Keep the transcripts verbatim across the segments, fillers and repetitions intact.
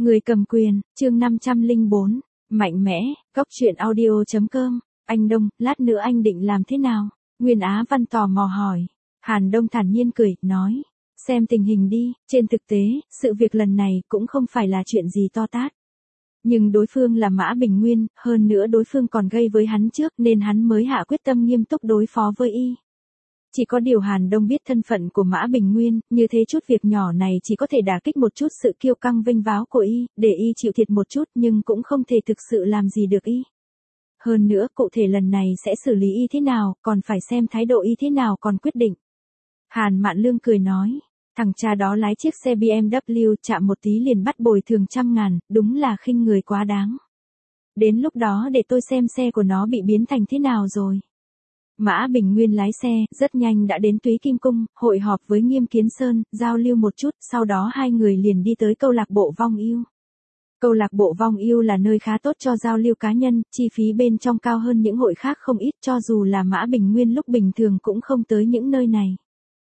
Người cầm quyền, chương năm trăm lẻ bốn, mạnh mẽ, góc truyện audio.com, anh Đông, lát nữa anh định làm thế nào? Nguyên Á Văn tò mò hỏi. Hàn Đông thản nhiên cười, nói, xem tình hình đi, trên thực tế, sự việc lần này cũng không phải là chuyện gì to tát. Nhưng đối phương là Mã Bình Nguyên, hơn nữa đối phương còn gây với hắn trước nên hắn mới hạ quyết tâm nghiêm túc đối phó với y. Chỉ có điều Hàn Đông biết thân phận của Mã Bình Nguyên, như thế chút việc nhỏ này chỉ có thể đả kích một chút sự kiêu căng vênh váo của y, để y chịu thiệt một chút nhưng cũng không thể thực sự làm gì được y. Hơn nữa, cụ thể lần này sẽ xử lý y thế nào, còn phải xem thái độ y thế nào còn quyết định. Hàn Mạn Lương cười nói, thằng cha đó lái chiếc xe bê em vê chạm một tí liền bắt bồi thường trăm ngàn, đúng là khinh người quá đáng. Đến lúc đó để tôi xem xe của nó bị biến thành thế nào rồi. Mã Bình Nguyên lái xe, rất nhanh đã đến Túy Kim Cung, hội họp với Nghiêm Kiến Sơn, giao lưu một chút, sau đó hai người liền đi tới câu lạc bộ Vong Yêu. Câu lạc bộ Vong Yêu là nơi khá tốt cho giao lưu cá nhân, chi phí bên trong cao hơn những hội khác không ít, cho dù là Mã Bình Nguyên lúc bình thường cũng không tới những nơi này.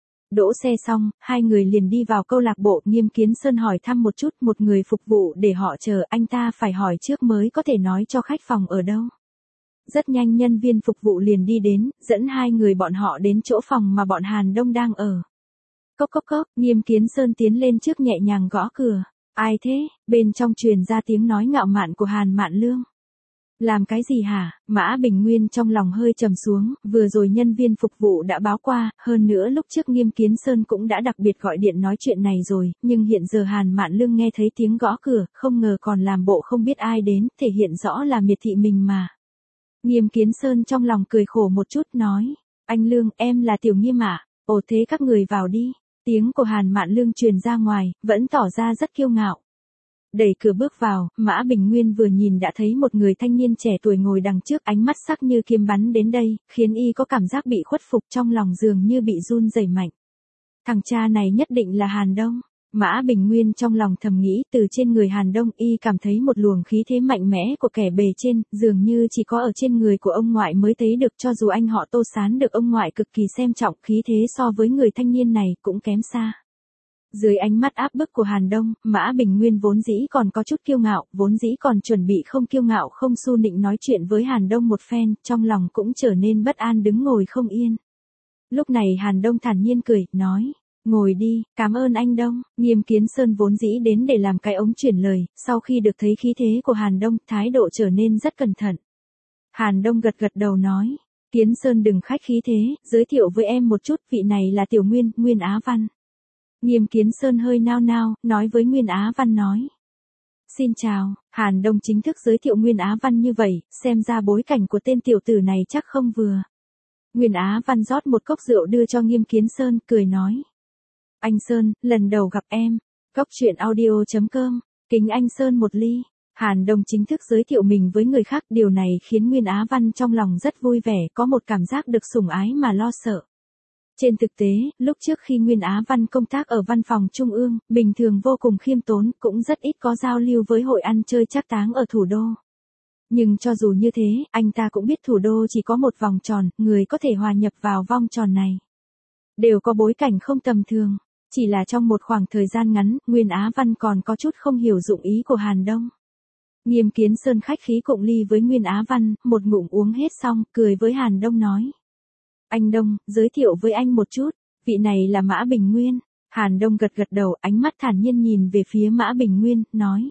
Đỗ xe xong, hai người liền đi vào câu lạc bộ. Nghiêm Kiến Sơn hỏi thăm một chút một người phục vụ để họ chờ, anh ta phải hỏi trước mới có thể nói cho khách phòng ở đâu. Rất nhanh nhân viên phục vụ liền đi đến, dẫn hai người bọn họ đến chỗ phòng mà bọn Hàn Đông đang ở. Cốc cốc cốc, Nghiêm Kiến Sơn tiến lên trước nhẹ nhàng gõ cửa. Ai thế? Bên trong truyền ra tiếng nói ngạo mạn của Hàn Mạn Lương. Làm cái gì hả? Mã Bình Nguyên trong lòng hơi trầm xuống, vừa rồi nhân viên phục vụ đã báo qua, hơn nữa lúc trước Nghiêm Kiến Sơn cũng đã đặc biệt gọi điện nói chuyện này rồi, nhưng hiện giờ Hàn Mạn Lương nghe thấy tiếng gõ cửa, không ngờ còn làm bộ không biết ai đến, thể hiện rõ là miệt thị mình mà. Nghiêm Kiến Sơn trong lòng cười khổ một chút nói, anh Lương, em là Tiểu Nghiêm ạ. Ồ thế các người vào đi. Tiếng của Hàn Mạn Lương truyền ra ngoài, vẫn tỏ ra rất kiêu ngạo. Đẩy cửa bước vào, Mã Bình Nguyên vừa nhìn đã thấy một người thanh niên trẻ tuổi ngồi đằng trước, ánh mắt sắc như kiếm bắn đến đây, khiến y có cảm giác bị khuất phục, trong lòng dường như bị run rẩy mạnh. Thằng cha này nhất định là Hàn Đông. Mã Bình Nguyên trong lòng thầm nghĩ, từ trên người Hàn Đông y cảm thấy một luồng khí thế mạnh mẽ của kẻ bề trên, dường như chỉ có ở trên người của ông ngoại mới thấy được, cho dù anh họ Tô Sán được ông ngoại cực kỳ xem trọng, khí thế so với người thanh niên này cũng kém xa. Dưới ánh mắt áp bức của Hàn Đông, Mã Bình Nguyên vốn dĩ còn có chút kiêu ngạo, vốn dĩ còn chuẩn bị không kiêu ngạo không su nịnh nói chuyện với Hàn Đông một phen, trong lòng cũng trở nên bất an đứng ngồi không yên. Lúc này Hàn Đông thản nhiên cười, nói, ngồi đi, cảm ơn anh Đông. Nghiêm Kiến Sơn vốn dĩ đến để làm cái ống chuyển lời, sau khi được thấy khí thế của Hàn Đông, thái độ trở nên rất cẩn thận. Hàn Đông gật gật đầu nói, Kiến Sơn đừng khách khí thế, giới thiệu với em một chút, vị này là Tiểu Nguyên, Nguyên Á Văn. Nghiêm Kiến Sơn hơi nao nao, nói với Nguyên Á Văn nói. Xin chào. Hàn Đông chính thức giới thiệu Nguyên Á Văn như vậy, xem ra bối cảnh của tên tiểu tử này chắc không vừa. Nguyên Á Văn rót một cốc rượu đưa cho Nghiêm Kiến Sơn, cười nói. Anh Sơn, lần đầu gặp em. Góc truyện audio.com, kính anh Sơn một ly. Hàn Đông chính thức giới thiệu mình với người khác, điều này khiến Nguyên Á Văn trong lòng rất vui vẻ, có một cảm giác được sủng ái mà lo sợ. Trên thực tế, lúc trước khi Nguyên Á Văn công tác ở văn phòng Trung ương, bình thường vô cùng khiêm tốn, cũng rất ít có giao lưu với hội ăn chơi trác táng ở thủ đô. Nhưng cho dù như thế, anh ta cũng biết thủ đô chỉ có một vòng tròn, người có thể hòa nhập vào vòng tròn này đều có bối cảnh không tầm thường. Chỉ là trong một khoảng thời gian ngắn, Nguyên Á Văn còn có chút không hiểu dụng ý của Hàn Đông. Nghiêm Kiến Sơn khách khí cụng ly với Nguyên Á Văn, một ngụm uống hết xong, cười với Hàn Đông nói. Anh Đông, giới thiệu với anh một chút, vị này là Mã Bình Nguyên. Hàn Đông gật gật đầu, ánh mắt thản nhiên nhìn về phía Mã Bình Nguyên, nói.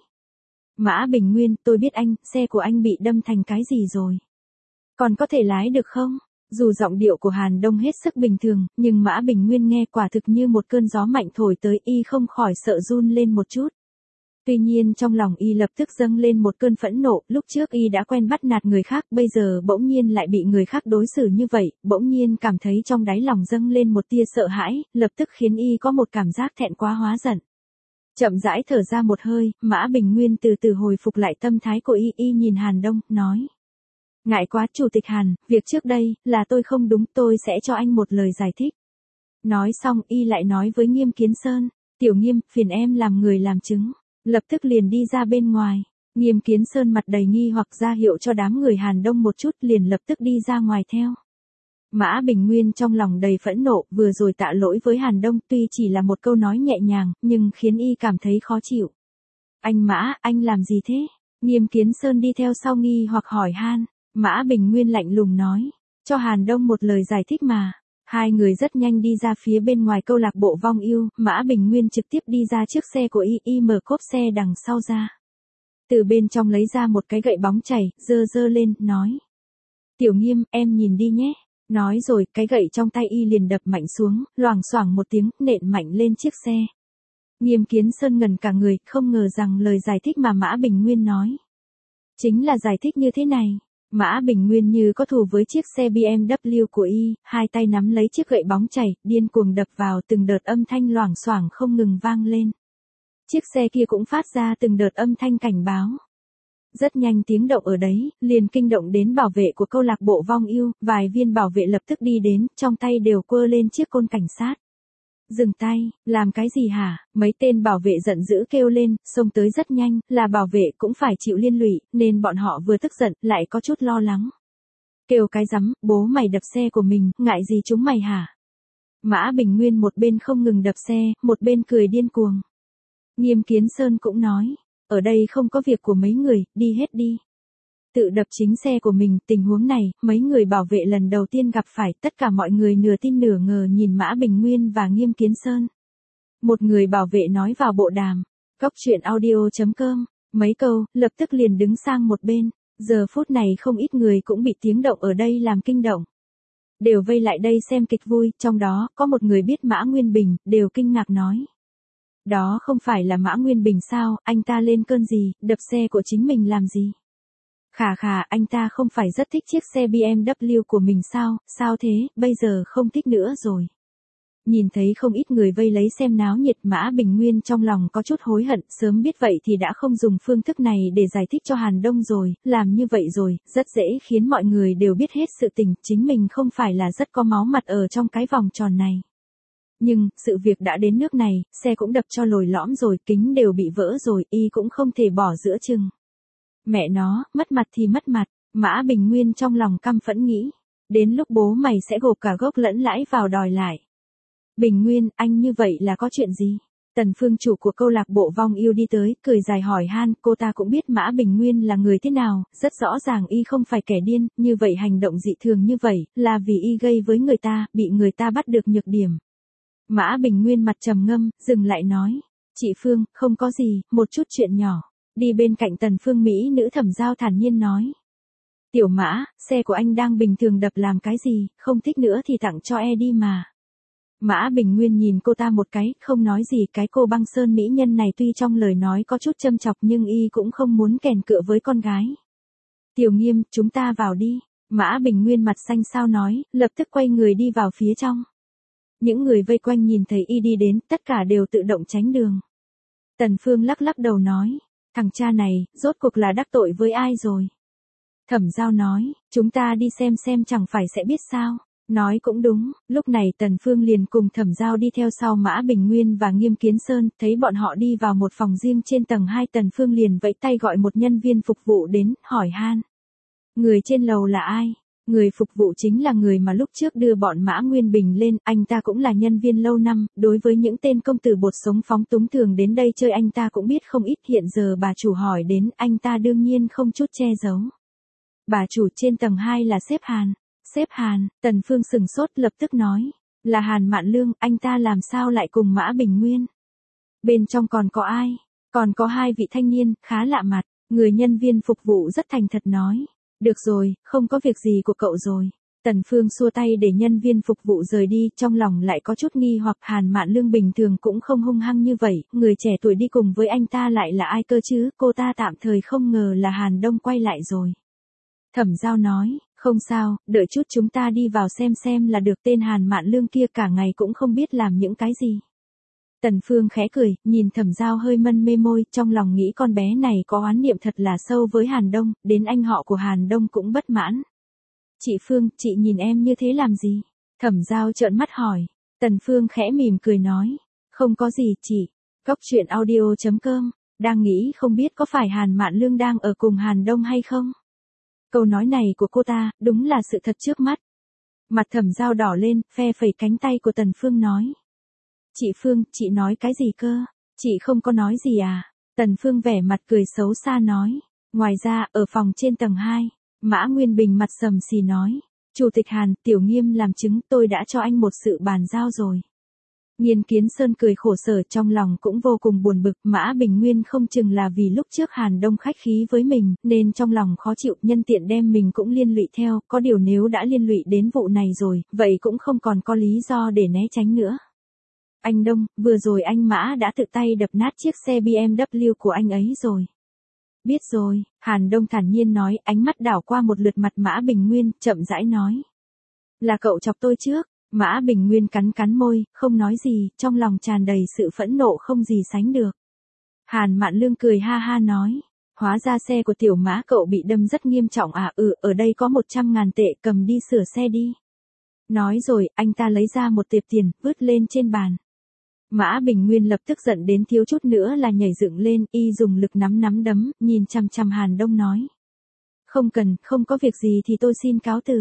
Mã Bình Nguyên, tôi biết anh, xe của anh bị đâm thành cái gì rồi? Còn có thể lái được không? Dù giọng điệu của Hàn Đông hết sức bình thường, nhưng Mã Bình Nguyên nghe quả thực như một cơn gió mạnh thổi tới, y không khỏi sợ run lên một chút. Tuy nhiên trong lòng y lập tức dâng lên một cơn phẫn nộ, lúc trước y đã quen bắt nạt người khác, bây giờ bỗng nhiên lại bị người khác đối xử như vậy, bỗng nhiên cảm thấy trong đáy lòng dâng lên một tia sợ hãi, lập tức khiến y có một cảm giác thẹn quá hóa giận. Chậm rãi thở ra một hơi, Mã Bình Nguyên từ từ hồi phục lại tâm thái của y, y nhìn Hàn Đông, nói. Ngại quá Chủ tịch Hàn, việc trước đây, là tôi không đúng, tôi sẽ cho anh một lời giải thích. Nói xong y lại nói với Nghiêm Kiến Sơn, Tiểu Nghiêm, phiền em làm người làm chứng. Lập tức liền đi ra bên ngoài. Nghiêm Kiến Sơn mặt đầy nghi hoặc ra hiệu cho đám người Hàn Đông một chút, liền lập tức đi ra ngoài theo. Mã Bình Nguyên trong lòng đầy phẫn nộ, vừa rồi tạ lỗi với Hàn Đông, tuy chỉ là một câu nói nhẹ nhàng, nhưng khiến y cảm thấy khó chịu. Anh Mã, anh làm gì thế? Nghiêm Kiến Sơn đi theo sau nghi hoặc hỏi han. Mã Bình Nguyên lạnh lùng nói. Cho Hàn Đông một lời giải thích mà. Hai người rất nhanh đi ra phía bên ngoài câu lạc bộ Vong Yêu, Mã Bình Nguyên trực tiếp đi ra trước xe của y, y mở cốp xe đằng sau ra. Từ bên trong lấy ra một cái gậy bóng chảy, dơ dơ lên, nói. Tiểu Nghiêm, em nhìn đi nhé. Nói rồi, cái gậy trong tay y liền đập mạnh xuống, loảng xoảng một tiếng, nện mạnh lên chiếc xe. Nghiêm Kiến Sơn ngẩn cả người, không ngờ rằng lời giải thích mà Mã Bình Nguyên nói. Chính là giải thích như thế này. Mã Bình Nguyên như có thù với chiếc xe bê em vê của y, hai tay nắm lấy chiếc gậy bóng chảy, điên cuồng đập vào, từng đợt âm thanh loảng xoảng không ngừng vang lên. Chiếc xe kia cũng phát ra từng đợt âm thanh cảnh báo. Rất nhanh tiếng động ở đấy, liền kinh động đến bảo vệ của câu lạc bộ Vong Yêu, vài viên bảo vệ lập tức đi đến, trong tay đều quơ lên chiếc côn cảnh sát. Dừng tay, làm cái gì hả? Mấy tên bảo vệ giận dữ kêu lên, xông tới rất nhanh, là bảo vệ cũng phải chịu liên lụy, nên bọn họ vừa tức giận, lại có chút lo lắng. Kêu cái rắm, bố mày đập xe của mình, ngại gì chúng mày hả? Mã Bình Nguyên một bên không ngừng đập xe, một bên cười điên cuồng. Nghiêm Kiến Sơn cũng nói, ở đây không có việc của mấy người, đi hết đi. Tự đập chính xe của mình, tình huống này, mấy người bảo vệ lần đầu tiên gặp phải, tất cả mọi người nửa tin nửa ngờ nhìn Mã Bình Nguyên và Nghiêm Kiến Sơn. Một người bảo vệ nói vào bộ đàm, cóc truyện audio chấm com, mấy câu, lập tức liền đứng sang một bên, giờ phút này không ít người cũng bị tiếng động ở đây làm kinh động. Đều vây lại đây xem kịch vui, trong đó, có một người biết Mã Nguyên Bình, đều kinh ngạc nói. Đó không phải là Mã Nguyên Bình sao, anh ta lên cơn gì, đập xe của chính mình làm gì? Khà khà, anh ta không phải rất thích chiếc xe bê em vê của mình sao, sao thế, bây giờ không thích nữa rồi. Nhìn thấy không ít người vây lấy xem náo nhiệt, Mã Bình Nguyên trong lòng có chút hối hận, sớm biết vậy thì đã không dùng phương thức này để giải thích cho Hàn Đông rồi, làm như vậy rồi, rất dễ khiến mọi người đều biết hết sự tình, chính mình không phải là rất có máu mặt ở trong cái vòng tròn này. Nhưng, sự việc đã đến nước này, xe cũng đập cho lồi lõm rồi, kính đều bị vỡ rồi, y cũng không thể bỏ giữa chừng. Mẹ nó, mất mặt thì mất mặt, Mã Bình Nguyên trong lòng căm phẫn nghĩ. Đến lúc bố mày sẽ gộp cả gốc lẫn lãi vào đòi lại. Bình Nguyên, anh như vậy là có chuyện gì? Tần Phương chủ của câu lạc bộ Vong Yêu đi tới, cười dài hỏi han, cô ta cũng biết Mã Bình Nguyên là người thế nào, rất rõ ràng y không phải kẻ điên, như vậy hành động dị thường như vậy, là vì y gây với người ta, bị người ta bắt được nhược điểm. Mã Bình Nguyên mặt trầm ngâm, dừng lại nói, chị Phương, không có gì, một chút chuyện nhỏ. Đi bên cạnh Tần Phương Mỹ nữ Thẩm Giao thản nhiên nói. Tiểu Mã, xe của anh đang bình thường đập làm cái gì, không thích nữa thì tặng cho e đi mà. Mã Bình Nguyên nhìn cô ta một cái, không nói gì, cái cô băng sơn mỹ nhân này tuy trong lời nói có chút châm chọc nhưng y cũng không muốn kèn cựa với con gái. Tiểu Nghiêm, chúng ta vào đi. Mã Bình Nguyên mặt xanh xao nói, lập tức quay người đi vào phía trong. Những người vây quanh nhìn thấy y đi đến, tất cả đều tự động tránh đường. Tần Phương lắc lắc đầu nói. Thằng cha này, rốt cuộc là đắc tội với ai rồi? Thẩm Giao nói, chúng ta đi xem xem chẳng phải sẽ biết sao. Nói cũng đúng, lúc này Tần Phương liền cùng Thẩm Giao đi theo sau Mã Bình Nguyên và Nghiêm Kiến Sơn, thấy bọn họ đi vào một phòng riêng trên tầng hai, Tần Phương liền vẫy tay gọi một nhân viên phục vụ đến, hỏi han. Người trên lầu là ai? Người phục vụ chính là người mà lúc trước đưa bọn Mã Nguyên Bình lên, anh ta cũng là nhân viên lâu năm, đối với những tên công tử bột sống phóng túng thường đến đây chơi anh ta cũng biết không ít, hiện giờ bà chủ hỏi đến, anh ta đương nhiên không chút che giấu. Bà chủ trên tầng hai là sếp Hàn. Sếp Hàn, Tần Phương sừng sốt lập tức nói, là Hàn Mạn Lương, anh ta làm sao lại cùng Mã Bình Nguyên? Bên trong còn có ai? Còn có hai vị thanh niên, khá lạ mặt, người nhân viên phục vụ rất thành thật nói. Được rồi, không có việc gì của cậu rồi. Tần Phương xua tay để nhân viên phục vụ rời đi, trong lòng lại có chút nghi hoặc Hàn Mạn Lương bình thường cũng không hung hăng như vậy, người trẻ tuổi đi cùng với anh ta lại là ai cơ chứ, cô ta tạm thời không ngờ là Hàn Đông quay lại rồi. Thẩm Giao nói, không sao, đợi chút chúng ta đi vào xem xem là được, tên Hàn Mạn Lương kia cả ngày cũng không biết làm những cái gì. Tần Phương khẽ cười, nhìn Thẩm Giao hơi mân mê môi, trong lòng nghĩ con bé này có oán niệm thật là sâu với Hàn Đông, đến anh họ của Hàn Đông cũng bất mãn. Chị Phương, chị nhìn em như thế làm gì? Thẩm Giao trợn mắt hỏi. Tần Phương khẽ mỉm cười nói, không có gì chị. Cóc truyện audio chấm com, đang nghĩ không biết có phải Hàn Mạn Lương đang ở cùng Hàn Đông hay không? Câu nói này của cô ta, đúng là sự thật trước mắt. Mặt Thẩm Giao đỏ lên, phe phẩy cánh tay của Tần Phương nói. Chị Phương, chị nói cái gì cơ? Chị không có nói gì à? Tần Phương vẻ mặt cười xấu xa nói. Ngoài ra, ở phòng trên tầng hai, Mã Nguyên Bình mặt sầm xì nói. Chủ tịch Hàn, Tiểu Nghiêm làm chứng, tôi đã cho anh một sự bàn giao rồi. Nhiên Kiến Sơn cười khổ sở, trong lòng cũng vô cùng buồn bực, Mã Bình Nguyên không chừng là vì lúc trước Hàn Đông khách khí với mình, nên trong lòng khó chịu, nhân tiện đem mình cũng liên lụy theo, có điều nếu đã liên lụy đến vụ này rồi, vậy cũng không còn có lý do để né tránh nữa. Anh Đông, vừa rồi anh Mã đã tự tay đập nát chiếc xe bê em vê của anh ấy rồi. Biết rồi, Hàn Đông thản nhiên nói, ánh mắt đảo qua một lượt mặt Mã Bình Nguyên, chậm rãi nói. Là cậu chọc tôi trước. Mã Bình Nguyên cắn cắn môi, không nói gì, trong lòng tràn đầy sự phẫn nộ không gì sánh được. Hàn Mạn Lương cười ha ha nói. Hóa ra xe của tiểu Mã cậu bị đâm rất nghiêm trọng à, ừ, ở đây có một trăm ngàn tệ, cầm đi sửa xe đi. Nói rồi, anh ta lấy ra một tệp tiền, vứt lên trên bàn. Mã Bình Nguyên lập tức giận đến thiếu chút nữa là nhảy dựng lên, y dùng lực nắm nắm đấm, nhìn chằm chằm Hàn Đông nói. Không cần, không có việc gì thì tôi xin cáo từ.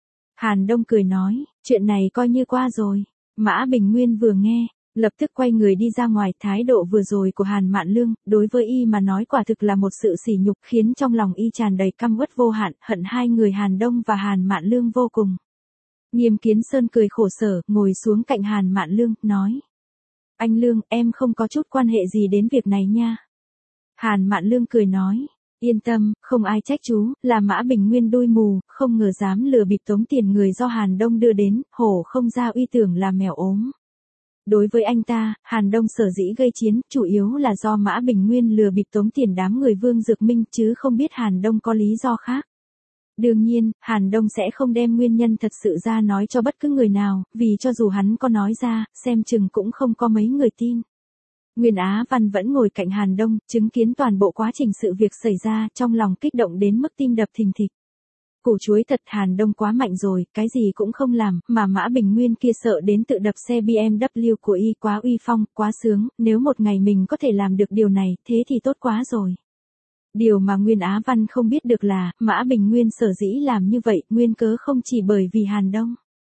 Hàn Đông cười nói, chuyện này coi như qua rồi. Mã Bình Nguyên vừa nghe, lập tức quay người đi ra ngoài, thái độ vừa rồi của Hàn Mạn Lương, đối với y mà nói quả thực là một sự sỉ nhục, khiến trong lòng y tràn đầy căm uất vô hạn, hận hai người Hàn Đông và Hàn Mạn Lương vô cùng. Nghiêm Kiến Sơn cười khổ sở, ngồi xuống cạnh Hàn Mạn Lương, nói. Anh Lương, em không có chút quan hệ gì đến việc này nha. Hàn Mạn Lương cười nói. Yên tâm, không ai trách chú, là Mã Bình Nguyên đuôi mù, không ngờ dám lừa bịp tống tiền người do Hàn Đông đưa đến, hổ không ra uy tưởng là mèo ốm. Đối với anh ta, Hàn Đông sở dĩ gây chiến, chủ yếu là do Mã Bình Nguyên lừa bịp tống tiền đám người Vương Dược Minh, chứ không biết Hàn Đông có lý do khác. Đương nhiên, Hàn Đông sẽ không đem nguyên nhân thật sự ra nói cho bất cứ người nào, vì cho dù hắn có nói ra, xem chừng cũng không có mấy người tin. Nguyên Á Văn vẫn ngồi cạnh Hàn Đông, chứng kiến toàn bộ quá trình sự việc xảy ra, trong lòng kích động đến mức tim đập thình thịch. Củ chuối thật, Hàn Đông quá mạnh rồi, cái gì cũng không làm, mà Mã Bình Nguyên kia sợ đến tự đập xe bê em vê của y, quá uy phong, quá sướng, nếu một ngày mình có thể làm được điều này, thế thì tốt quá rồi. Điều mà Nguyên Á Văn không biết được là, Mã Bình Nguyên sở dĩ làm như vậy, nguyên cớ không chỉ bởi vì Hàn Đông.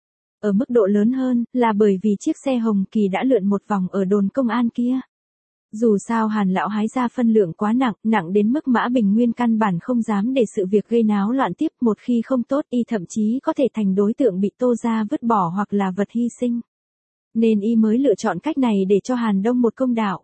Ở mức độ lớn hơn, là bởi vì chiếc xe Hồng Kỳ đã lượn một vòng ở đồn công an kia. Dù sao Hàn lão hái ra phân lượng quá nặng, nặng đến mức Mã Bình Nguyên căn bản không dám để sự việc gây náo loạn tiếp, một khi không tốt y thậm chí có thể thành đối tượng bị Tô gia vứt bỏ hoặc là vật hy sinh. Nên y mới lựa chọn cách này để cho Hàn Đông một công đạo.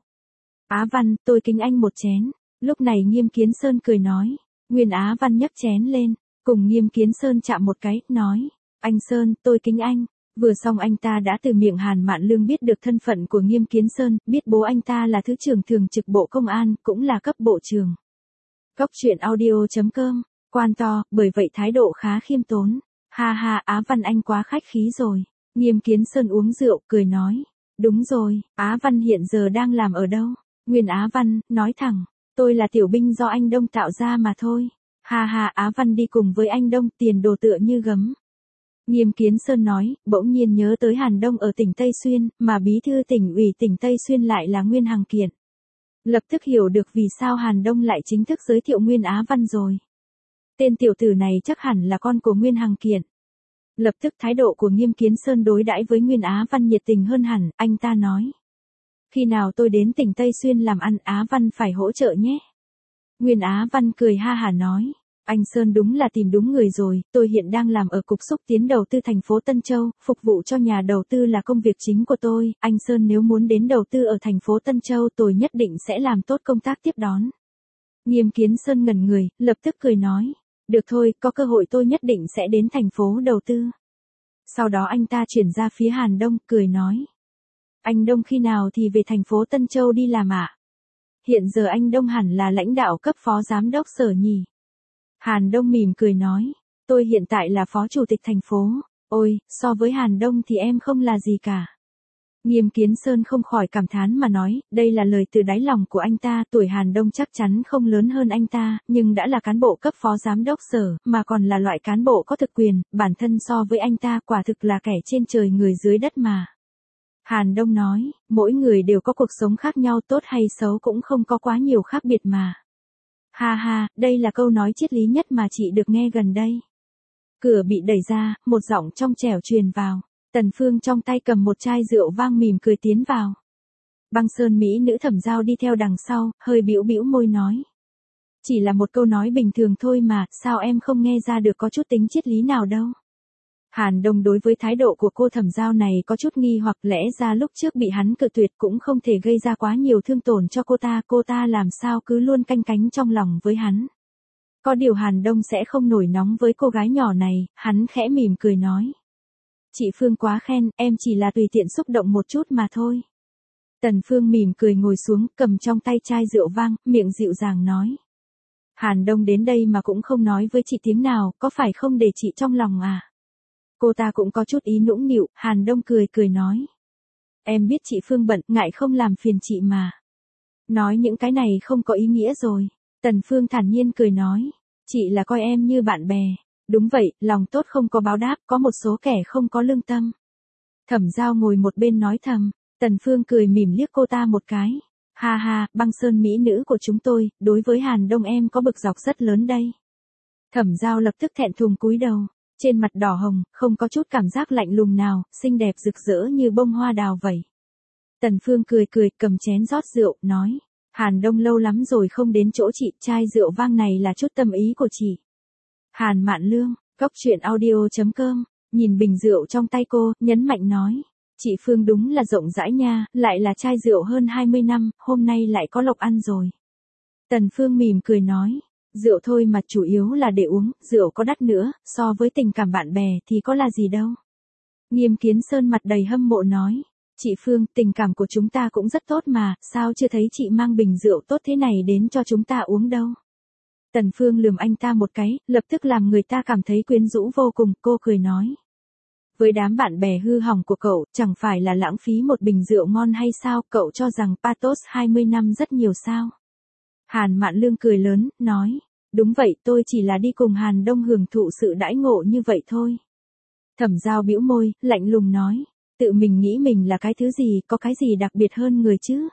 Á Văn, tôi kính anh một chén. Lúc này Nghiêm Kiến Sơn cười nói. Nguyên Á Văn nhấc chén lên, cùng Nghiêm Kiến Sơn chạm một cái, nói. Anh Sơn, tôi kính anh. Vừa xong anh ta đã từ miệng Hàn Mạn Lương biết được thân phận của Nghiêm Kiến Sơn, biết bố anh ta là thứ trưởng thường trực Bộ Công an, cũng là cấp bộ trưởng. Cốc truyện audio chấm com, quan to, bởi vậy thái độ khá khiêm tốn. Ha ha, Á Văn anh quá khách khí rồi. Nghiêm Kiến Sơn uống rượu, cười nói. Đúng rồi, Á Văn hiện giờ đang làm ở đâu? Nguyên Á Văn, nói thẳng. Tôi là tiểu binh do anh Đông tạo ra mà thôi. Ha ha, Á Văn đi cùng với anh Đông, tiền đồ tựa như gấm. Nghiêm Kiến Sơn nói, bỗng nhiên nhớ tới Hàn Đông ở tỉnh Tây Xuyên, mà bí thư tỉnh ủy tỉnh Tây Xuyên lại là Nguyên Hằng Kiện. Lập tức hiểu được vì sao Hàn Đông lại chính thức giới thiệu Nguyên Á Văn rồi. Tên tiểu tử này chắc hẳn là con của Nguyên Hằng Kiện. Lập tức thái độ của Nghiêm Kiến Sơn đối đãi với Nguyên Á Văn nhiệt tình hơn hẳn, anh ta nói. Khi nào tôi đến tỉnh Tây Xuyên làm ăn, Á Văn phải hỗ trợ nhé. Nguyên Á Văn cười ha hả nói. Anh Sơn đúng là tìm đúng người rồi, tôi hiện đang làm ở Cục Xúc Tiến Đầu tư thành phố Tân Châu, phục vụ cho nhà đầu tư là công việc chính của tôi, anh Sơn nếu muốn đến đầu tư ở thành phố Tân Châu tôi nhất định sẽ làm tốt công tác tiếp đón. Nghiêm Kiến Sơn ngẩn người, lập tức cười nói, được thôi, có cơ hội tôi nhất định sẽ đến thành phố đầu tư. Sau đó anh ta chuyển ra phía Hàn Đông, cười nói, anh Đông khi nào thì về thành phố Tân Châu đi làm ạ? À? Hiện giờ anh Đông hẳn là lãnh đạo cấp phó giám đốc sở nhỉ? Hàn Đông mỉm cười nói, tôi hiện tại là phó chủ tịch thành phố, ôi, so với Hàn Đông thì em không là gì cả. Nghiêm Kiến Sơn không khỏi cảm thán mà nói, đây là lời từ đáy lòng của anh ta, tuổi Hàn Đông chắc chắn không lớn hơn anh ta, nhưng đã là cán bộ cấp phó giám đốc sở, mà còn là loại cán bộ có thực quyền, bản thân so với anh ta quả thực là kẻ trên trời người dưới đất mà. Hàn Đông nói, mỗi người đều có cuộc sống khác nhau, tốt hay xấu cũng không có quá nhiều khác biệt mà. Ha ha, đây là câu nói triết lý nhất mà chị được nghe gần đây. Cửa bị đẩy ra, một giọng trong trẻo truyền vào. Tần Phương trong tay cầm một chai rượu vang mỉm cười tiến vào. Băng sơn mỹ nữ Thẩm Giao đi theo đằng sau, hơi bĩu bĩu môi nói. Chỉ là một câu nói bình thường thôi mà, sao em không nghe ra được có chút tính triết lý nào đâu. Hàn Đông đối với thái độ của cô Thẩm Giao này có chút nghi hoặc, lẽ ra lúc trước bị hắn cự tuyệt cũng không thể gây ra quá nhiều thương tổn cho cô ta, cô ta làm sao cứ luôn canh cánh trong lòng với hắn. Có điều Hàn Đông sẽ không nổi nóng với cô gái nhỏ này, hắn khẽ mỉm cười nói. Chị Phương quá khen, em chỉ là tùy tiện xúc động một chút mà thôi. Tần Phương mỉm cười ngồi xuống, cầm trong tay chai rượu vang, miệng dịu dàng nói. Hàn Đông đến đây mà cũng không nói với chị tiếng nào, có phải không để chị trong lòng à? Cô ta cũng có chút ý nũng nịu, Hàn Đông cười cười nói. Em biết chị Phương bận, ngại không làm phiền chị mà. Nói những cái này không có ý nghĩa rồi. Tần Phương thản nhiên cười nói. Chị là coi em như bạn bè. Đúng vậy, lòng tốt không có báo đáp, có một số kẻ không có lương tâm. Thẩm Giao ngồi một bên nói thầm. Tần Phương cười mỉm liếc cô ta một cái. Ha ha, băng sơn mỹ nữ của chúng tôi, đối với Hàn Đông em có bực dọc rất lớn đây. Thẩm Giao lập tức thẹn thùng cúi đầu. Trên mặt đỏ hồng, không có chút cảm giác lạnh lùng nào, xinh đẹp rực rỡ như bông hoa đào vậy. Tần Phương cười cười, cầm chén rót rượu, nói. Hàn Đông lâu lắm rồi không đến chỗ chị, chai rượu vang này là chút tâm ý của chị. Hàn Mạn Lương, Cốc Truyện Audio chấm com, nhìn bình rượu trong tay cô, nhấn mạnh nói. Chị Phương đúng là rộng rãi nha, lại là chai rượu hơn hai mươi năm, hôm nay lại có lộc ăn rồi. Tần Phương mỉm cười nói. Rượu thôi mà chủ yếu là để uống, rượu có đắt nữa, so với tình cảm bạn bè thì có là gì đâu. Nghiêm Kiến Sơn mặt đầy hâm mộ nói. Chị Phương, tình cảm của chúng ta cũng rất tốt mà, sao chưa thấy chị mang bình rượu tốt thế này đến cho chúng ta uống đâu. Tần Phương lườm anh ta một cái, lập tức làm người ta cảm thấy quyến rũ vô cùng, cô cười nói. Với đám bạn bè hư hỏng của cậu, chẳng phải là lãng phí một bình rượu ngon hay sao, cậu cho rằng Patos hai mươi năm rất nhiều sao. Hàn Mạn Lương cười lớn, nói. Đúng vậy, tôi chỉ là đi cùng Hàn Đông hưởng thụ sự đãi ngộ như vậy thôi. Thẩm Giao bĩu môi, lạnh lùng nói. Tự mình nghĩ mình là cái thứ gì, có cái gì đặc biệt hơn người chứ?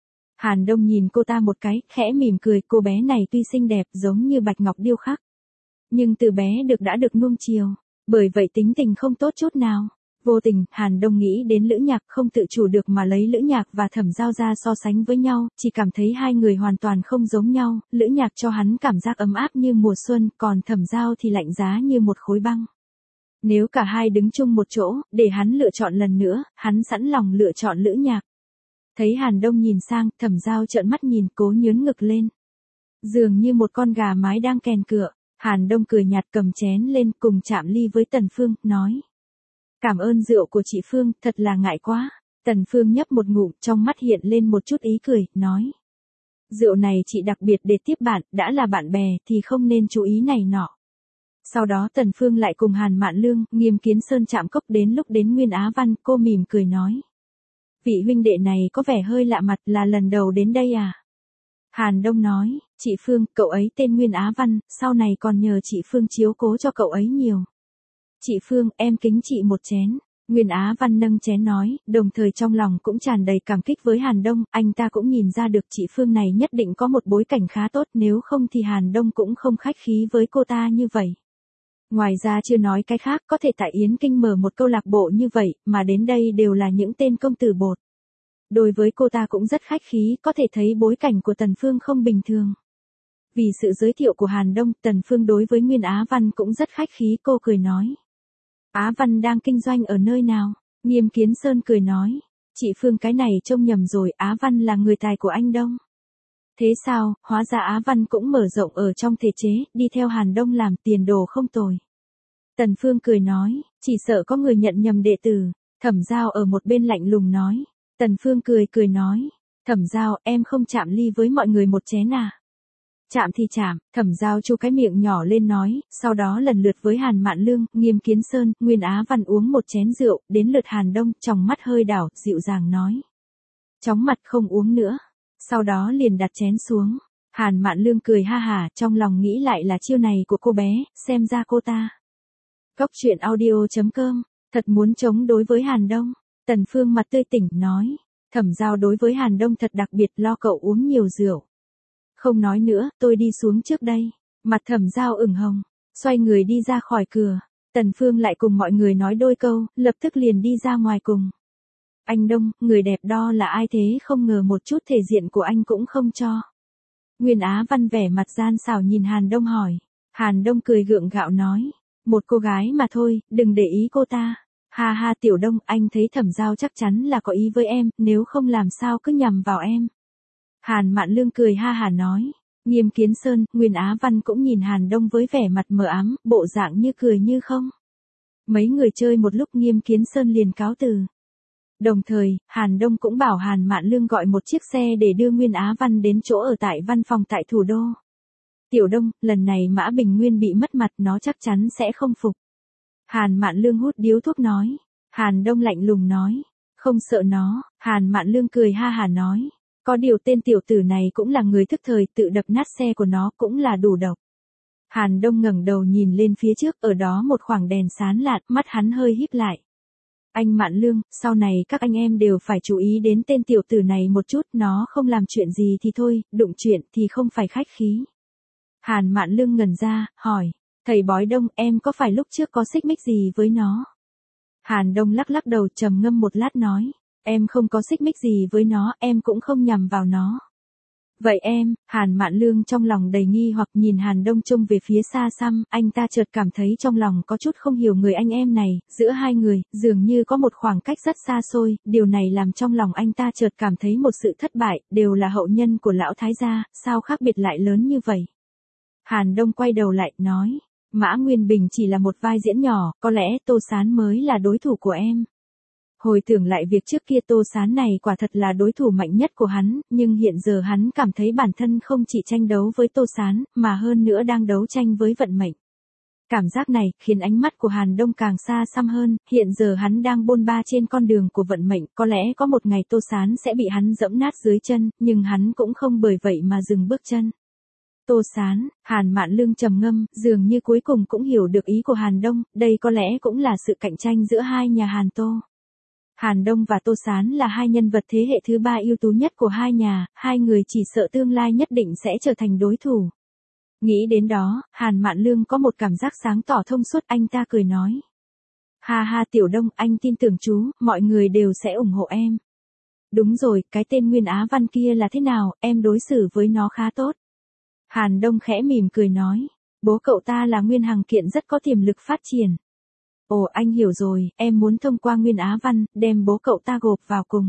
Hàn Đông nhìn cô ta một cái, khẽ mỉm cười, cô bé này tuy xinh đẹp giống như bạch ngọc điêu khắc. Nhưng từ bé được đã được nuông chiều, bởi vậy tính tình không tốt chút nào. Vô tình, Hàn Đông nghĩ đến Lữ Nhạc không tự chủ được mà lấy Lữ Nhạc và Thẩm Giao ra so sánh với nhau, chỉ cảm thấy hai người hoàn toàn không giống nhau, Lữ Nhạc cho hắn cảm giác ấm áp như mùa xuân, còn Thẩm Giao thì lạnh giá như một khối băng. Nếu cả hai đứng chung một chỗ, để hắn lựa chọn lần nữa, hắn sẵn lòng lựa chọn Lữ Nhạc. Thấy Hàn Đông nhìn sang, Thẩm Giao trợn mắt nhìn, cố nhớn ngực lên. Dường như một con gà mái đang kèn cựa, Hàn Đông cười nhạt cầm chén lên cùng chạm ly với Tần Phương, nói. Cảm ơn rượu của chị Phương, thật là ngại quá. Tần Phương nhấp một ngụm, trong mắt hiện lên một chút ý cười, nói. Rượu này chị đặc biệt để tiếp bạn, đã là bạn bè thì không nên chú ý này nọ. Sau đó Tần Phương lại cùng Hàn Mạn Lương, Nghiêm Kiến Sơn chạm cốc đến lúc đến Nguyên Á Văn, cô mỉm cười nói. Vị huynh đệ này có vẻ hơi lạ mặt, là lần đầu đến đây à? Hàn Đông nói, chị Phương, cậu ấy tên Nguyên Á Văn, sau này còn nhờ chị Phương chiếu cố cho cậu ấy nhiều. Chị Phương, em kính chị một chén. Nguyên Á Văn nâng chén nói, đồng thời trong lòng cũng tràn đầy cảm kích với Hàn Đông, anh ta cũng nhìn ra được chị Phương này nhất định có một bối cảnh khá tốt, nếu không thì Hàn Đông cũng không khách khí với cô ta như vậy. Ngoài ra chưa nói cái khác, có thể tại Yến Kinh mở một câu lạc bộ như vậy, mà đến đây đều là những tên công tử bột. Đối với cô ta cũng rất khách khí, có thể thấy bối cảnh của Tần Phương không bình thường. Vì sự giới thiệu của Hàn Đông, Tần Phương đối với Nguyên Á Văn cũng rất khách khí, cô cười nói. Á Văn đang kinh doanh ở nơi nào? Nghiêm Kiến Sơn cười nói. Chị Phương cái này trông nhầm rồi, Á Văn là người tài của anh Đông. Thế sao, hóa ra Á Văn cũng mở rộng ở trong thể chế, đi theo Hàn Đông làm tiền đồ không tồi. Tần Phương cười nói, chỉ sợ có người nhận nhầm đệ tử. Thẩm Giao ở một bên lạnh lùng nói. Tần Phương cười cười nói. Thẩm Giao, em không chạm ly với mọi người một chén à? Chạm thì chạm, Thẩm Giao chu cái miệng nhỏ lên nói, sau đó lần lượt với Hàn Mạn Lương, Nghiêm Kiến Sơn, Nguyên Á Văn uống một chén rượu, đến lượt Hàn Đông, trong mắt hơi đảo, dịu dàng nói. Chóng mặt không uống nữa. Sau đó liền đặt chén xuống. Hàn Mạn Lương cười ha hả, trong lòng nghĩ lại là chiêu này của cô bé, xem ra cô ta. Cốc Truyện Audio chấm com, thật muốn chống đối với Hàn Đông. Tần Phương mặt tươi tỉnh, nói. Thẩm Giao đối với Hàn Đông thật đặc biệt, lo cậu uống nhiều rượu. Không nói nữa, tôi đi xuống trước đây. Mặt Thẩm Giao ửng hồng, xoay người đi ra khỏi cửa. Tần Phương lại cùng mọi người nói đôi câu, lập tức liền đi ra ngoài cùng. Anh Đông, người đẹp đo là ai thế, không ngờ một chút thể diện của anh cũng không cho. Nguyên Á Văn vẻ mặt gian xảo nhìn Hàn Đông hỏi. Hàn Đông cười gượng gạo nói. Một cô gái mà thôi, đừng để ý cô ta. Ha ha Tiểu Đông, anh thấy Thẩm Giao chắc chắn là có ý với em, nếu không làm sao cứ nhằm vào em. Hàn Mạn Lương cười ha hà nói. Nghiêm Kiến Sơn, Nguyên Á Văn cũng nhìn Hàn Đông với vẻ mặt mờ ám, bộ dạng như cười như không. Mấy người chơi một lúc Nghiêm Kiến Sơn liền cáo từ. Đồng thời, Hàn Đông cũng bảo Hàn Mạn Lương gọi một chiếc xe để đưa Nguyên Á Văn đến chỗ ở tại văn phòng tại thủ đô. Tiểu Đông, lần này Mã Bình Nguyên bị mất mặt nó chắc chắn sẽ không phục. Hàn Mạn Lương hút điếu thuốc nói. Hàn Đông lạnh lùng nói. Không sợ nó, Hàn Mạn Lương cười ha hà nói. Có điều tên tiểu tử này cũng là người thức thời, tự đập nát xe của nó cũng là đủ độc. Hàn Đông ngẩng đầu nhìn lên phía trước, ở đó một khoảng đèn sáng lạn, mắt hắn hơi híp lại. Anh Mạn Lương, sau này các anh em đều phải chú ý đến tên tiểu tử này một chút, nó không làm chuyện gì thì thôi, đụng chuyện thì không phải khách khí. Hàn Mạn Lương ngẩn ra, hỏi, thầy bói Đông, em có phải lúc trước có xích mích gì với nó? Hàn Đông lắc lắc đầu trầm ngâm một lát nói, em không có xích mích gì với nó, em cũng không nhằm vào nó. Vậy em, Hàn Mạn Lương trong lòng đầy nghi hoặc nhìn Hàn Đông trông về phía xa xăm, anh ta chợt cảm thấy trong lòng có chút không hiểu người anh em này, giữa hai người, dường như có một khoảng cách rất xa xôi, điều này làm trong lòng anh ta chợt cảm thấy một sự thất bại, đều là hậu nhân của lão thái gia, sao khác biệt lại lớn như vậy. Hàn Đông quay đầu lại, nói, Mã Nguyên Bình chỉ là một vai diễn nhỏ, có lẽ Tô Sán mới là đối thủ của em. Hồi tưởng lại việc trước kia Tô Sán này quả thật là đối thủ mạnh nhất của hắn, nhưng hiện giờ hắn cảm thấy bản thân không chỉ tranh đấu với Tô Sán, mà hơn nữa đang đấu tranh với vận mệnh. Cảm giác này khiến ánh mắt của Hàn Đông càng xa xăm hơn, hiện giờ hắn đang bôn ba trên con đường của vận mệnh, có lẽ có một ngày Tô Sán sẽ bị hắn dẫm nát dưới chân, nhưng hắn cũng không bởi vậy mà dừng bước chân. Tô Sán, Hàn Mạn Lương trầm ngâm, dường như cuối cùng cũng hiểu được ý của Hàn Đông, đây có lẽ cũng là sự cạnh tranh giữa hai nhà Hàn Tô. Hàn Đông và Tô Sán là hai nhân vật thế hệ thứ ba ưu tú nhất của hai nhà, hai người chỉ sợ tương lai nhất định sẽ trở thành đối thủ. Nghĩ đến đó, Hàn Mạn Lương có một cảm giác sáng tỏ thông suốt, anh ta cười nói. Ha ha Tiểu Đông, anh tin tưởng chú, mọi người đều sẽ ủng hộ em. Đúng rồi, cái tên Nguyên Á Văn kia là thế nào, em đối xử với nó khá tốt. Hàn Đông khẽ mỉm cười nói, bố cậu ta là Nguyên Hằng Kiện rất có tiềm lực phát triển. Ồ anh hiểu rồi, em muốn thông qua Nguyên Á Văn, đem bố cậu ta gộp vào cùng.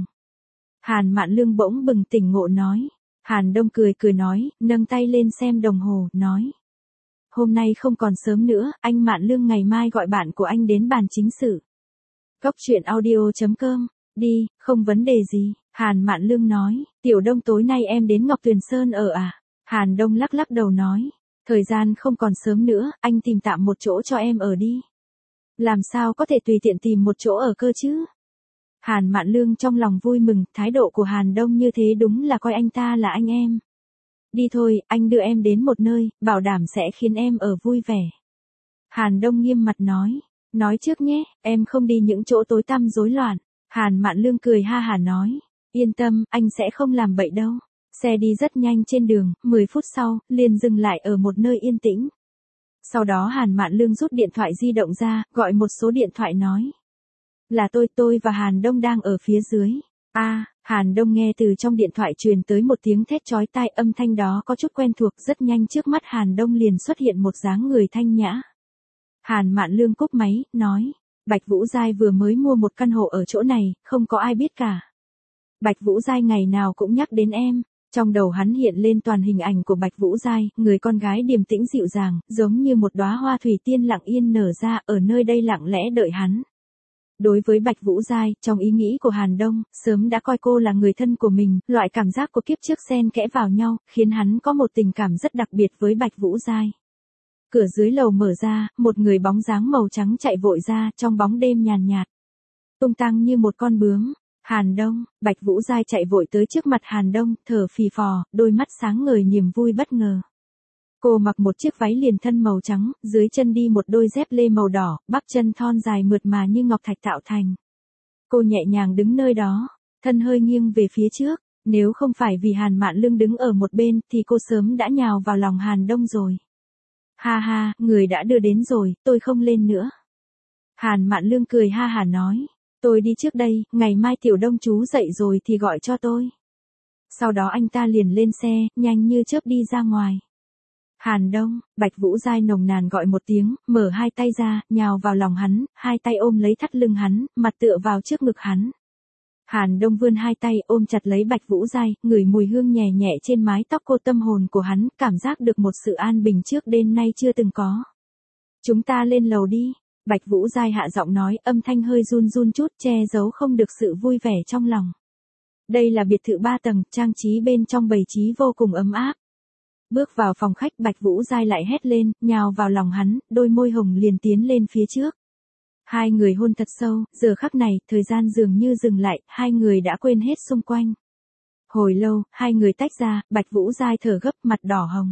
Hàn Mạn Lương bỗng bừng tỉnh ngộ nói. Hàn Đông cười cười nói, nâng tay lên xem đồng hồ, nói. Hôm nay không còn sớm nữa, anh Mạn Lương ngày mai gọi bạn của anh đến bàn chính sự. Cốc truyện audio chấm com, đi, không vấn đề gì, Hàn Mạn Lương nói, Tiểu Đông tối nay em đến Ngọc Tuyền Sơn ở à? Hàn Đông lắc lắc đầu nói, thời gian không còn sớm nữa, anh tìm tạm một chỗ cho em ở đi. Làm sao có thể tùy tiện tìm một chỗ ở cơ chứ? Hàn Mạn Lương trong lòng vui mừng, thái độ của Hàn Đông như thế đúng là coi anh ta là anh em. Đi thôi, anh đưa em đến một nơi, bảo đảm sẽ khiến em ở vui vẻ. Hàn Đông nghiêm mặt nói, nói trước nhé, em không đi những chỗ tối tăm rối loạn. Hàn Mạn Lương cười ha hà nói, yên tâm, anh sẽ không làm bậy đâu. Xe đi rất nhanh trên đường, mười phút sau, liền dừng lại ở một nơi yên tĩnh. Sau đó Hàn Mạn Lương rút điện thoại di động ra, gọi một số điện thoại nói. Là tôi, tôi và Hàn Đông đang ở phía dưới. A, à, Hàn Đông nghe từ trong điện thoại truyền tới một tiếng thét chói tai, âm thanh đó có chút quen thuộc, rất nhanh trước mắt Hàn Đông liền xuất hiện một dáng người thanh nhã. Hàn Mạn Lương cúp máy, nói, Bạch Vũ Giai vừa mới mua một căn hộ ở chỗ này, không có ai biết cả. Bạch Vũ Giai ngày nào cũng nhắc đến em. Trong đầu hắn hiện lên toàn hình ảnh của Bạch Vũ Giai, người con gái điềm tĩnh dịu dàng, giống như một đóa hoa thủy tiên lặng yên nở ra, ở nơi đây lặng lẽ đợi hắn. Đối với Bạch Vũ Giai, trong ý nghĩ của Hàn Đông, sớm đã coi cô là người thân của mình, loại cảm giác của kiếp trước xen kẽ vào nhau, khiến hắn có một tình cảm rất đặc biệt với Bạch Vũ Giai. Cửa dưới lầu mở ra, một người bóng dáng màu trắng chạy vội ra, trong bóng đêm nhàn nhạt. Tung tăng như một con bướm. Hàn Đông, Bạch Vũ Giai chạy vội tới trước mặt Hàn Đông, thở phì phò, đôi mắt sáng ngời niềm vui bất ngờ. Cô mặc một chiếc váy liền thân màu trắng, dưới chân đi một đôi dép lê màu đỏ, bắp chân thon dài mượt mà như ngọc thạch tạo thành. Cô nhẹ nhàng đứng nơi đó, thân hơi nghiêng về phía trước, nếu không phải vì Hàn Mạn Lương đứng ở một bên thì cô sớm đã nhào vào lòng Hàn Đông rồi. Ha ha, người đã đưa đến rồi, tôi không lên nữa. Hàn Mạn Lương cười ha hà nói. Tôi đi trước đây, ngày mai Tiểu Đông chú dậy rồi thì gọi cho tôi. Sau đó anh ta liền lên xe, nhanh như chớp đi ra ngoài. Hàn Đông, Bạch Vũ Giai nồng nàn gọi một tiếng, mở hai tay ra, nhào vào lòng hắn, hai tay ôm lấy thắt lưng hắn, mặt tựa vào trước ngực hắn. Hàn Đông vươn hai tay ôm chặt lấy Bạch Vũ Giai, ngửi mùi hương nhẹ nhẹ trên mái tóc cô, tâm hồn của hắn, cảm giác được một sự an bình trước đêm nay chưa từng có. Chúng ta lên lầu đi. Bạch Vũ Giai hạ giọng nói, âm thanh hơi run run chút, che giấu không được sự vui vẻ trong lòng. Đây là biệt thự ba tầng, trang trí bên trong bày trí vô cùng ấm áp. Bước vào phòng khách, Bạch Vũ Giai lại hét lên, nhào vào lòng hắn, đôi môi hồng liền tiến lên phía trước. Hai người hôn thật sâu, giờ khắc này, thời gian dường như dừng lại, hai người đã quên hết xung quanh. Hồi lâu, hai người tách ra, Bạch Vũ Giai thở gấp, mặt đỏ hồng.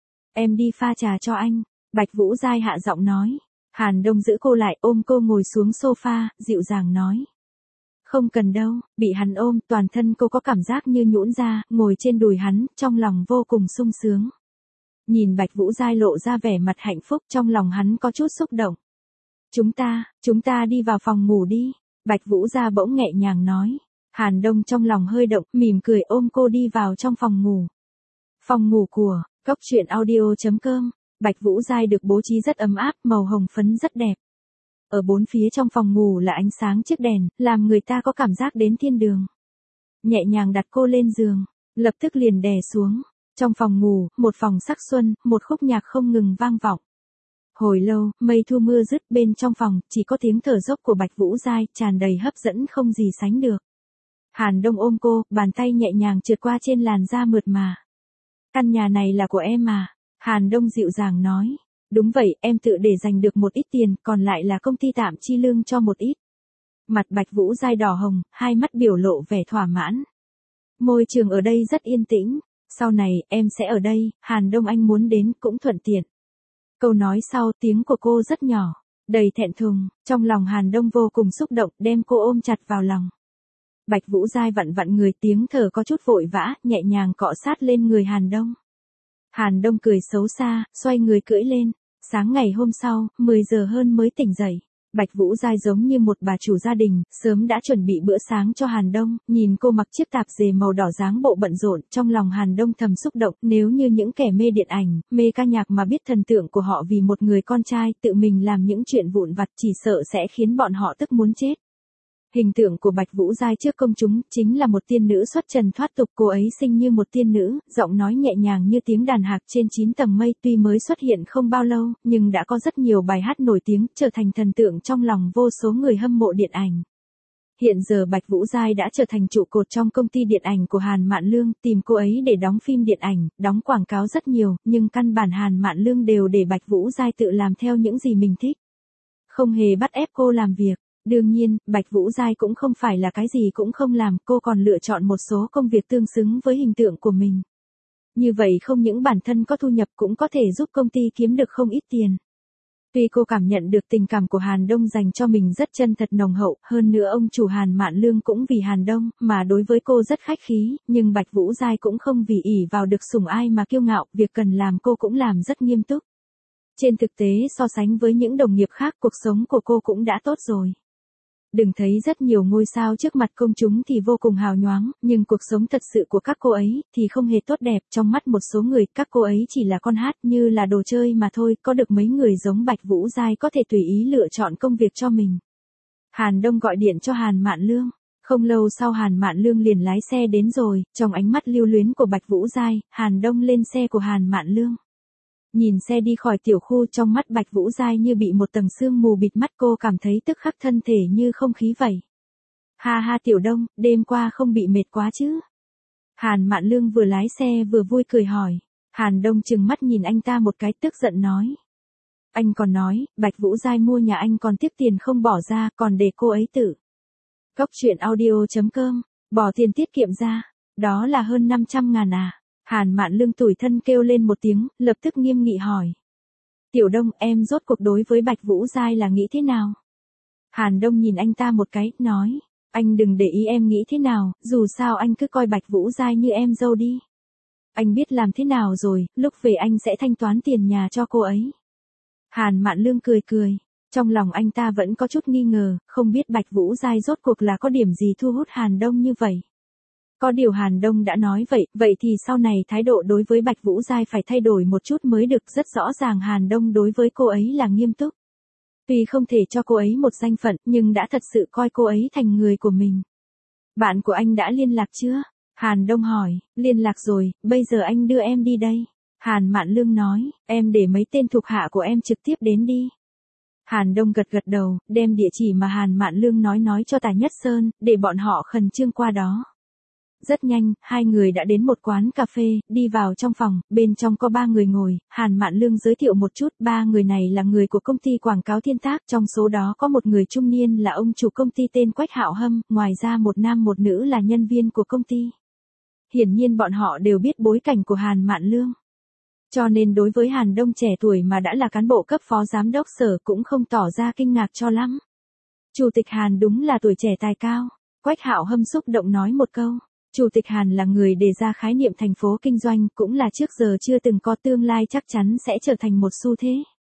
Em đi pha trà cho anh. Bạch Vũ Giai hạ giọng nói. Hàn Đông giữ cô lại, ôm cô ngồi xuống sofa, dịu dàng nói. Không cần đâu, bị hắn ôm, toàn thân cô có cảm giác như nhũn ra, ngồi trên đùi hắn, trong lòng vô cùng sung sướng. Nhìn Bạch Vũ Giai lộ ra vẻ mặt hạnh phúc, trong lòng hắn có chút xúc động. Chúng ta, chúng ta đi vào phòng ngủ đi. Bạch Vũ Giai bỗng nhẹ nhàng nói. Hàn Đông trong lòng hơi động, mỉm cười ôm cô đi vào trong phòng ngủ. Phòng ngủ của Cốc Truyện Audio chấm com. Bạch Vũ Giai được bố trí rất ấm áp, màu hồng phấn rất đẹp. Ở bốn phía trong phòng ngủ là ánh sáng chiếc đèn, làm người ta có cảm giác đến thiên đường. Nhẹ nhàng đặt cô lên giường, lập tức liền đè xuống. Trong phòng ngủ, một phòng sắc xuân, một khúc nhạc không ngừng vang vọng. Hồi lâu, mây thu mưa dứt, bên trong phòng, chỉ có tiếng thở dốc của Bạch Vũ Giai, tràn đầy hấp dẫn không gì sánh được. Hàn Đông ôm cô, bàn tay nhẹ nhàng trượt qua trên làn da mượt mà. Căn nhà này là của em mà. Hàn Đông dịu dàng nói. Đúng vậy, em tự để dành được một ít tiền, còn lại là công ty tạm chi lương cho một ít. Mặt Bạch Vũ Giai đỏ hồng, hai mắt biểu lộ vẻ thỏa mãn. Môi trường ở đây rất yên tĩnh, sau này, em sẽ ở đây, Hàn Đông anh muốn đến cũng thuận tiện. Câu nói sau, tiếng của cô rất nhỏ, đầy thẹn thùng, trong lòng Hàn Đông vô cùng xúc động, đem cô ôm chặt vào lòng. Bạch Vũ Giai vặn vặn người, tiếng thở có chút vội vã, nhẹ nhàng cọ sát lên người Hàn Đông. Hàn Đông cười xấu xa, xoay người cưỡi lên. Sáng ngày hôm sau, mười giờ hơn mới tỉnh dậy. Bạch Vũ Giai giống như một bà chủ gia đình, sớm đã chuẩn bị bữa sáng cho Hàn Đông, nhìn cô mặc chiếc tạp dề màu đỏ dáng bộ bận rộn, trong lòng Hàn Đông thầm xúc động, nếu như những kẻ mê điện ảnh, mê ca nhạc mà biết thần tượng của họ vì một người con trai tự mình làm những chuyện vụn vặt chỉ sợ sẽ khiến bọn họ tức muốn chết. Hình tượng của Bạch Vũ Giai trước công chúng, chính là một tiên nữ xuất trần thoát tục, cô ấy xinh như một tiên nữ, giọng nói nhẹ nhàng như tiếng đàn hạc trên chín tầng mây, tuy mới xuất hiện không bao lâu, nhưng đã có rất nhiều bài hát nổi tiếng, trở thành thần tượng trong lòng vô số người hâm mộ điện ảnh. Hiện giờ Bạch Vũ Giai đã trở thành trụ cột trong công ty điện ảnh của Hàn Mạn Lương, tìm cô ấy để đóng phim điện ảnh, đóng quảng cáo rất nhiều, nhưng căn bản Hàn Mạn Lương đều để Bạch Vũ Giai tự làm theo những gì mình thích. Không hề bắt ép cô làm việc. Đương nhiên, Bạch Vũ Giai cũng không phải là cái gì cũng không làm, cô còn lựa chọn một số công việc tương xứng với hình tượng của mình. Như vậy không những bản thân có thu nhập cũng có thể giúp công ty kiếm được không ít tiền. Tuy cô cảm nhận được tình cảm của Hàn Đông dành cho mình rất chân thật nồng hậu, hơn nữa ông chủ Hàn Mạn Lương cũng vì Hàn Đông mà đối với cô rất khách khí, nhưng Bạch Vũ Giai cũng không vì ỷ vào được sủng ai mà kiêu ngạo, việc cần làm cô cũng làm rất nghiêm túc. Trên thực tế so sánh với những đồng nghiệp khác, cuộc sống của cô cũng đã tốt rồi. Đừng thấy rất nhiều ngôi sao trước mặt công chúng thì vô cùng hào nhoáng, nhưng cuộc sống thật sự của các cô ấy thì không hề tốt đẹp, trong mắt một số người, các cô ấy chỉ là con hát như là đồ chơi mà thôi, có được mấy người giống Bạch Vũ Giai có thể tùy ý lựa chọn công việc cho mình. Hàn Đông gọi điện cho Hàn Mạn Lương, không lâu sau Hàn Mạn Lương liền lái xe đến rồi, trong ánh mắt lưu luyến của Bạch Vũ Giai, Hàn Đông lên xe của Hàn Mạn Lương. Nhìn xe đi khỏi tiểu khu, trong mắt Bạch Vũ Giai như bị một tầng sương mù bịt mắt, cô cảm thấy tức khắc thân thể như không khí vậy. Ha ha Tiểu Đông, đêm qua không bị mệt quá chứ? Hàn Mạn Lương vừa lái xe vừa vui cười hỏi. Hàn Đông trừng mắt nhìn anh ta một cái, tức giận nói. Anh còn nói, Bạch Vũ Giai mua nhà anh còn tiếp tiền không bỏ ra, còn để cô ấy tự. Cốc Truyện Audio chấm com, bỏ tiền tiết kiệm ra, đó là hơn năm trăm ngàn à? Hàn Mạn Lương tủi thân kêu lên một tiếng, lập tức nghiêm nghị hỏi. Tiểu Đông, em rốt cuộc đối với Bạch Vũ Giai là nghĩ thế nào? Hàn Đông nhìn anh ta một cái, nói. Anh đừng để ý em nghĩ thế nào, dù sao anh cứ coi Bạch Vũ Giai như em dâu đi. Anh biết làm thế nào rồi, lúc về anh sẽ thanh toán tiền nhà cho cô ấy. Hàn Mạn Lương cười cười. Trong lòng anh ta vẫn có chút nghi ngờ, không biết Bạch Vũ Giai rốt cuộc là có điểm gì thu hút Hàn Đông như vậy. Có điều Hàn Đông đã nói vậy, vậy thì sau này thái độ đối với Bạch Vũ Giai phải thay đổi một chút mới được. Rất rõ ràng Hàn Đông đối với cô ấy là nghiêm túc. Tuy không thể cho cô ấy một danh phận, nhưng đã thật sự coi cô ấy thành người của mình. Bạn của anh đã liên lạc chưa? Hàn Đông hỏi. Liên lạc rồi, bây giờ anh đưa em đi đây. Hàn Mạn Lương nói, em để mấy tên thuộc hạ của em trực tiếp đến đi. Hàn Đông gật gật đầu, đem địa chỉ mà Hàn Mạn Lương nói nói cho Tài Nhất Sơn, để bọn họ khẩn trương qua đó. Rất nhanh, hai người đã đến một quán cà phê, đi vào trong phòng, bên trong có ba người ngồi, Hàn Mạn Lương giới thiệu một chút, ba người này là người của công ty quảng cáo Thiên Tác, trong số đó có một người trung niên là ông chủ công ty tên Quách Hạo Hâm, ngoài ra một nam một nữ là nhân viên của công ty. Hiển nhiên bọn họ đều biết bối cảnh của Hàn Mạn Lương. Cho nên đối với Hàn Đông trẻ tuổi mà đã là cán bộ cấp phó giám đốc sở cũng không tỏ ra kinh ngạc cho lắm. Chủ tịch Hàn đúng là tuổi trẻ tài cao. Quách Hạo Hâm xúc động nói một câu. Chủ tịch Hàn là người đề ra khái niệm thành phố kinh doanh, cũng là trước giờ chưa từng có, tương lai chắc chắn sẽ trở thành một xu thế.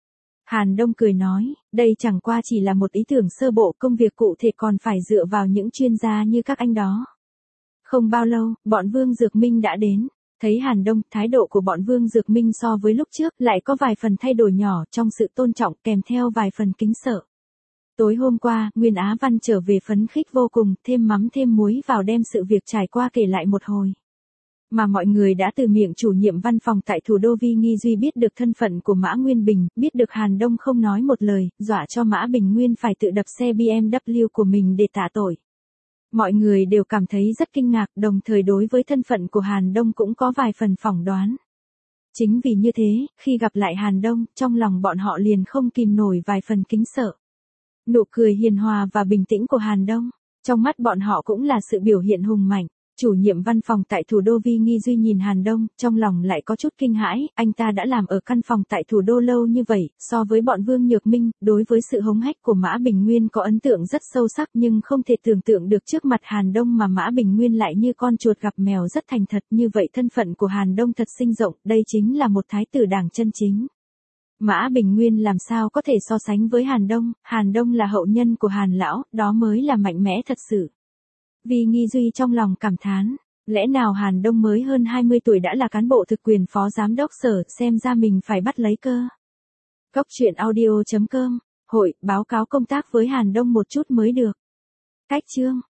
Hàn Đông cười nói, đây chẳng qua chỉ là một ý tưởng sơ bộ, công việc cụ thể còn phải dựa vào những chuyên gia như các anh đó. Không bao lâu, bọn Vương Dược Minh đã đến. Thấy Hàn Đông, thái độ của bọn Vương Dược Minh so với lúc trước lại có vài phần thay đổi nhỏ, trong sự tôn trọng kèm theo vài phần kính sợ. Tối hôm qua, Nguyên Á Văn trở về phấn khích vô cùng, thêm mắm thêm muối vào đem sự việc trải qua kể lại một hồi. Mà mọi người đã từ miệng chủ nhiệm văn phòng tại thủ đô Vi Nghi Duy biết được thân phận của Mã Nguyên Bình, biết được Hàn Đông không nói một lời, dọa cho Mã Bình Nguyên phải tự đập xe bê em vê của mình để tạ tội. Mọi người đều cảm thấy rất kinh ngạc, đồng thời đối với thân phận của Hàn Đông cũng có vài phần phỏng đoán. Chính vì như thế, khi gặp lại Hàn Đông, trong lòng bọn họ liền không kìm nổi vài phần kính sợ. Nụ cười hiền hòa và bình tĩnh của Hàn Đông, trong mắt bọn họ cũng là sự biểu hiện hùng mạnh. Chủ nhiệm văn phòng tại thủ đô Vi Nghi Duy nhìn Hàn Đông, trong lòng lại có chút kinh hãi, anh ta đã làm ở căn phòng tại thủ đô lâu như vậy, so với bọn Vương Nhược Minh, đối với sự hống hách của Mã Bình Nguyên có ấn tượng rất sâu sắc, nhưng không thể tưởng tượng được trước mặt Hàn Đông mà Mã Bình Nguyên lại như con chuột gặp mèo, rất thành thật. Như vậy thân phận của Hàn Đông thật sinh rộng, đây chính là một thái tử đảng chân chính. Mã Bình Nguyên làm sao có thể so sánh với Hàn Đông, Hàn Đông là hậu nhân của Hàn lão, đó mới là mạnh mẽ thật sự. Vi Nghi Duy trong lòng cảm thán, lẽ nào Hàn Đông mới hơn hai mươi tuổi đã là cán bộ thực quyền phó giám đốc sở, xem ra mình phải bắt lấy cơ. Cốc truyện audio chấm com, hội, báo cáo công tác với Hàn Đông một chút mới được. Cách chương